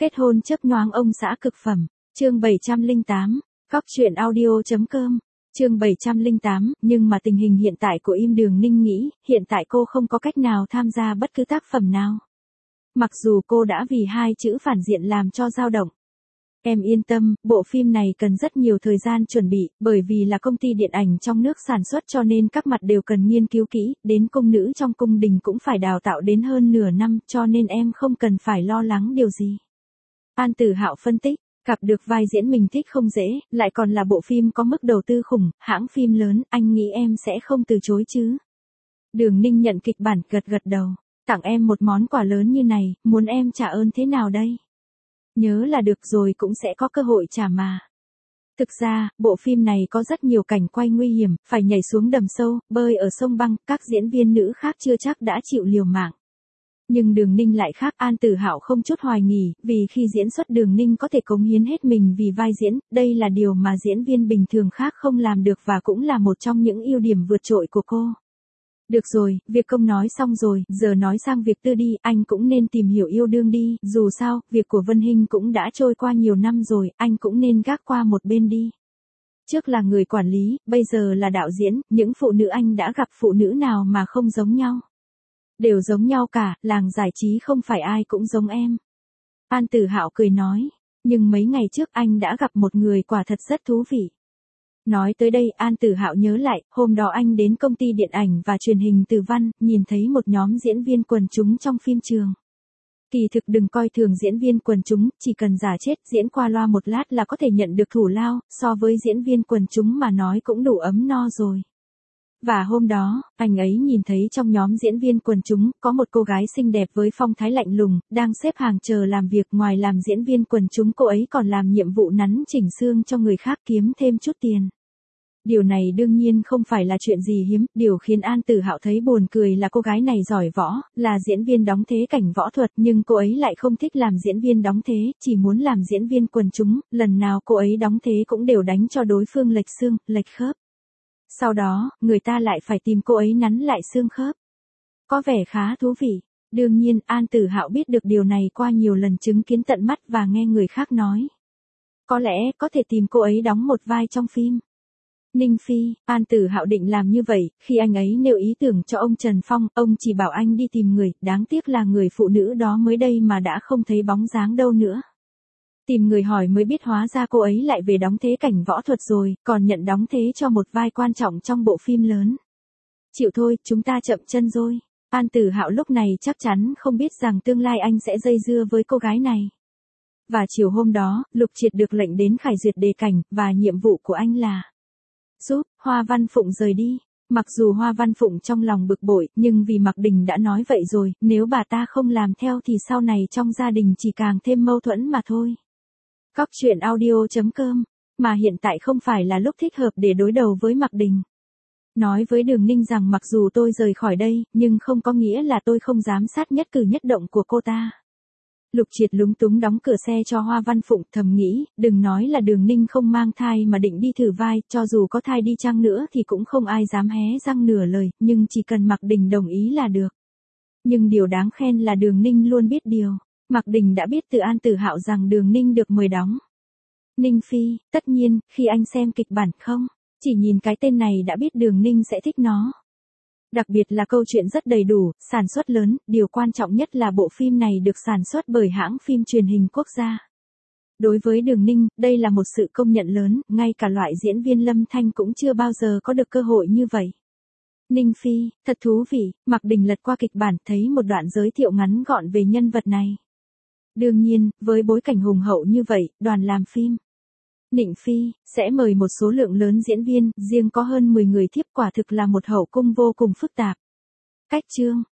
Kết hôn chớp nhoáng ông xã cực phẩm. Chương 708. Góc truyện audio.com. Chương 708, nhưng mà tình hình hiện tại của Im Đường Ninh nghĩ, hiện tại cô không có cách nào tham gia bất cứ tác phẩm nào. Mặc dù cô đã vì hai chữ phản diện làm cho dao động. Em yên tâm, bộ phim này cần rất nhiều thời gian chuẩn bị, bởi vì là công ty điện ảnh trong nước sản xuất cho nên các mặt đều cần nghiên cứu kỹ, đến cung nữ trong cung đình cũng phải đào tạo đến hơn nửa năm, cho nên em không cần phải lo lắng điều gì. An Tử Hạo phân tích, gặp được vai diễn mình thích không dễ, lại còn là bộ phim có mức đầu tư khủng, hãng phim lớn, anh nghĩ em sẽ không từ chối chứ. Đường Ninh nhận kịch bản gật gật đầu, tặng em một món quà lớn như này, muốn em trả ơn thế nào đây? Nhớ là được rồi, cũng sẽ có cơ hội trả mà. Thực ra, bộ phim này có rất nhiều cảnh quay nguy hiểm, phải nhảy xuống đầm sâu, bơi ở sông băng, các diễn viên nữ khác chưa chắc đã chịu liều mạng. Nhưng Đường Ninh lại khác, An Tử Hạo không chút hoài nghi, vì khi diễn xuất Đường Ninh có thể cống hiến hết mình vì vai diễn, đây là điều mà diễn viên bình thường khác không làm được và cũng là một trong những ưu điểm vượt trội của cô. Được rồi, việc công nói xong rồi, giờ nói sang việc tư đi, anh cũng nên tìm hiểu yêu đương đi, dù sao, việc của Vân Hinh cũng đã trôi qua nhiều năm rồi, anh cũng nên gác qua một bên đi. Trước là người quản lý, bây giờ là đạo diễn, những phụ nữ anh đã gặp phụ nữ nào mà không giống nhau. Đều giống nhau cả, làng giải trí không phải ai cũng giống em. An Tử Hạo cười nói, nhưng mấy ngày trước anh đã gặp một người quả thật rất thú vị. Nói tới đây, An Tử Hạo nhớ lại, hôm đó anh đến công ty điện ảnh và truyền hình Từ Văn, nhìn thấy một nhóm diễn viên quần chúng trong phim trường. Kỳ thực đừng coi thường diễn viên quần chúng, chỉ cần giả chết, diễn qua loa một lát là có thể nhận được thù lao, so với diễn viên quần chúng mà nói cũng đủ ấm no rồi. Và hôm đó, anh ấy nhìn thấy trong nhóm diễn viên quần chúng, có một cô gái xinh đẹp với phong thái lạnh lùng, đang xếp hàng chờ làm việc, ngoài làm diễn viên quần chúng cô ấy còn làm nhiệm vụ nắn chỉnh xương cho người khác kiếm thêm chút tiền. Điều này đương nhiên không phải là chuyện gì hiếm, điều khiến An Tử Hạo thấy buồn cười là cô gái này giỏi võ, là diễn viên đóng thế cảnh võ thuật nhưng cô ấy lại không thích làm diễn viên đóng thế, chỉ muốn làm diễn viên quần chúng, lần nào cô ấy đóng thế cũng đều đánh cho đối phương lệch xương, lệch khớp. Sau đó, người ta lại phải tìm cô ấy nắn lại xương khớp. Có vẻ khá thú vị. Đương nhiên, An Tử Hạo biết được điều này qua nhiều lần chứng kiến tận mắt và nghe người khác nói. Có lẽ, có thể tìm cô ấy đóng một vai trong phim. Ninh Phi, An Tử Hạo định làm như vậy, khi anh ấy nêu ý tưởng cho ông Trần Phong, ông chỉ bảo anh đi tìm người, đáng tiếc là người phụ nữ đó mới đây mà đã không thấy bóng dáng đâu nữa. Tìm người hỏi mới biết hóa ra cô ấy lại về đóng thế cảnh võ thuật rồi, còn nhận đóng thế cho một vai quan trọng trong bộ phim lớn. Chịu thôi, chúng ta chậm chân rồi. An Tử Hạo lúc này chắc chắn không biết rằng tương lai anh sẽ dây dưa với cô gái này. Và chiều hôm đó, Lục Triệt được lệnh đến khải duyệt đề cảnh, và nhiệm vụ của anh là giúp Hoa Văn Phụng rời đi. Mặc dù Hoa Văn Phụng trong lòng bực bội, nhưng vì Mạc Đình đã nói vậy rồi, nếu bà ta không làm theo thì sau này trong gia đình chỉ càng thêm mâu thuẫn mà thôi. Góc truyện audio.com, mà hiện tại không phải là lúc thích hợp để đối đầu với Mạc Đình. Nói với Đường Ninh rằng mặc dù tôi rời khỏi đây, nhưng không có nghĩa là tôi không giám sát nhất cử nhất động của cô ta. Lục Triệt lúng túng đóng cửa xe cho Hoa Văn Phụng, thầm nghĩ, đừng nói là Đường Ninh không mang thai mà định đi thử vai, cho dù có thai đi chăng nữa thì cũng không ai dám hé răng nửa lời, nhưng chỉ cần Mạc Đình đồng ý là được. Nhưng điều đáng khen là Đường Ninh luôn biết điều. Mạc Đình đã biết từ An Tử Hạo rằng Đường Ninh được mời đóng Ninh Phi, tất nhiên, khi anh xem kịch bản không, chỉ nhìn cái tên này đã biết Đường Ninh sẽ thích nó. Đặc biệt là câu chuyện rất đầy đủ, sản xuất lớn, điều quan trọng nhất là bộ phim này được sản xuất bởi hãng phim truyền hình quốc gia. Đối với Đường Ninh, đây là một sự công nhận lớn, ngay cả loại diễn viên Lâm Thanh cũng chưa bao giờ có được cơ hội như vậy. Ninh Phi, thật thú vị, Mạc Đình lật qua kịch bản thấy một đoạn giới thiệu ngắn gọn về nhân vật này. Đương nhiên, với bối cảnh hùng hậu như vậy, đoàn làm phim Ninh Phi sẽ mời một số lượng lớn diễn viên, riêng có hơn 10 người thiếp, quả thực là một hậu cung vô cùng phức tạp. Cách chương